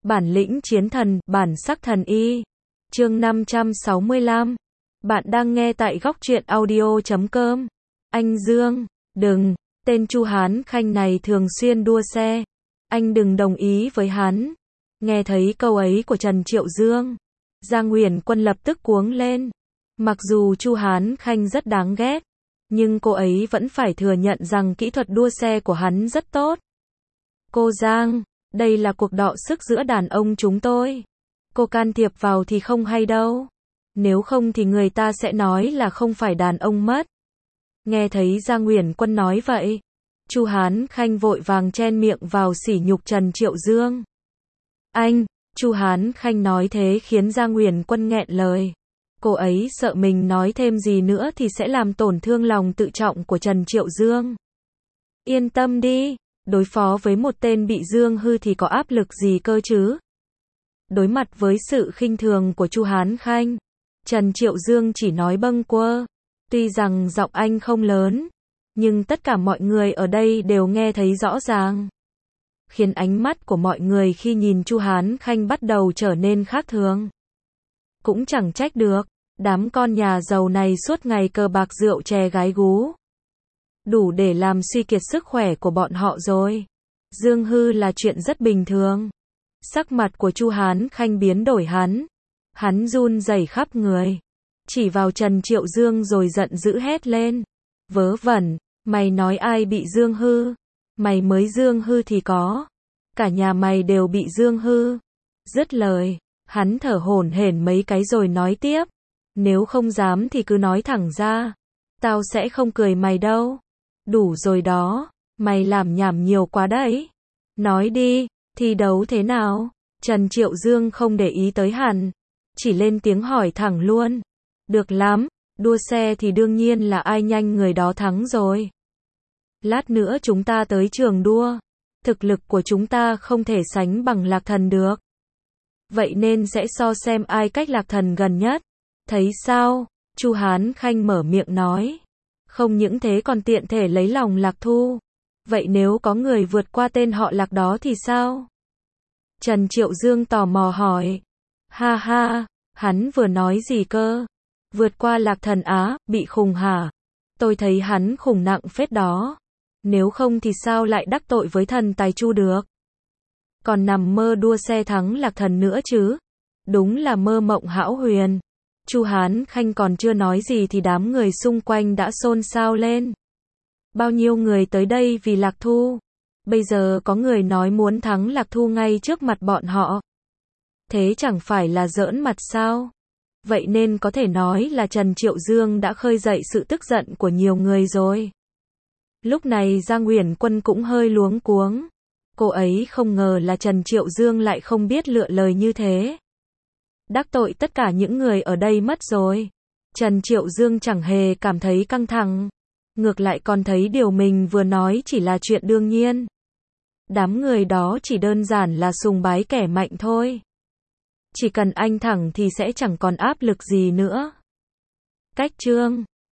Bản lĩnh chiến thần, bản sắc thần y. Chương 565. Bạn đang nghe tại góc truyện audio.com. Anh Dương, đừng, tên Chu Hán Khanh này thường xuyên đua xe. Anh đừng đồng ý với hắn. Nghe thấy câu ấy của Trần Triệu Dương, Giang Uyển Quân lập tức cuống lên. Mặc dù Chu Hán Khanh rất đáng ghét, nhưng cô ấy vẫn phải thừa nhận rằng kỹ thuật đua xe của hắn rất tốt. Cô Giang, đây là cuộc đọ sức giữa đàn ông chúng tôi. Cô can thiệp vào thì không hay đâu. Nếu không thì người ta sẽ nói là không phải đàn ông mất. Nghe thấy Giang Uyển Quân nói vậy, Chu Hán Khanh vội vàng chen miệng vào sỉ nhục Trần Triệu Dương. Anh, Chu Hán Khanh nói thế khiến Giang Uyển Quân nghẹn lời. Cô ấy sợ mình nói thêm gì nữa thì sẽ làm tổn thương lòng tự trọng của Trần Triệu Dương. Yên tâm đi, đối phó với một tên bị Dương hư thì có áp lực gì cơ chứ? Đối mặt với sự khinh thường của Chu Hán Khanh, Trần Triệu Dương chỉ nói bâng quơ. Tuy rằng giọng anh không lớn, nhưng tất cả mọi người ở đây đều nghe thấy rõ ràng, khiến ánh mắt của mọi người khi nhìn Chu Hán Khanh bắt đầu trở nên khác thường. Cũng chẳng trách được, đám con nhà giàu này suốt ngày cờ bạc rượu chè gái gú, đủ để làm suy kiệt sức khỏe của bọn họ rồi. Dương hư là chuyện rất bình thường. Sắc mặt của Chu Hán Khanh biến đổi, hắn run rẩy khắp người, chỉ vào Trần Triệu Dương rồi giận dữ hét lên. Vớ vẩn, mày nói ai bị Dương hư? Mày mới Dương hư thì có. Cả nhà mày đều bị Dương hư. Dứt lời, hắn thở hổn hển mấy cái rồi nói tiếp. Nếu không dám thì cứ nói thẳng ra. Tao sẽ không cười mày đâu. Đủ rồi đó, mày làm nhảm nhiều quá đấy. Nói đi, thi đấu thế nào? Trần Triệu Dương không để ý tới hắn, chỉ lên tiếng hỏi thẳng luôn. Được lắm, đua xe thì đương nhiên là ai nhanh người đó thắng rồi. Lát nữa chúng ta tới trường đua. Thực lực của chúng ta không thể sánh bằng Lạc Thần được. Vậy nên sẽ so xem ai cách Lạc Thần gần nhất. Thấy sao? Chu Hán Khanh mở miệng nói. Không những thế còn tiện thể lấy lòng Lạc Thu. Vậy nếu có người vượt qua tên họ Lạc đó thì sao? Trần Triệu Dương tò mò hỏi. Ha ha, hắn vừa nói gì cơ? Vượt qua Lạc Thần á, bị khùng hả? Tôi thấy hắn khùng nặng phết đó. Nếu không thì sao lại đắc tội với thần tài Chu được? Còn nằm mơ đua xe thắng Lạc Thần nữa chứ? Đúng là mơ mộng hão huyền. Chu Hán Khanh còn chưa nói gì thì đám người xung quanh đã xôn xao lên. Bao nhiêu người tới đây vì Lạc Thu? Bây giờ có người nói muốn thắng Lạc Thu ngay trước mặt bọn họ. Thế chẳng phải là giỡn mặt sao? Vậy nên có thể nói là Trần Triệu Dương đã khơi dậy sự tức giận của nhiều người rồi. Lúc này Giang Uyển Quân cũng hơi luống cuống. Cô ấy không ngờ là Trần Triệu Dương lại không biết lựa lời như thế. Đắc tội tất cả những người ở đây mất rồi. Trần Triệu Dương chẳng hề cảm thấy căng thẳng. Ngược lại còn thấy điều mình vừa nói chỉ là chuyện đương nhiên. Đám người đó chỉ đơn giản là sùng bái kẻ mạnh thôi. Chỉ cần anh thẳng thì sẽ chẳng còn áp lực gì nữa. Cách chương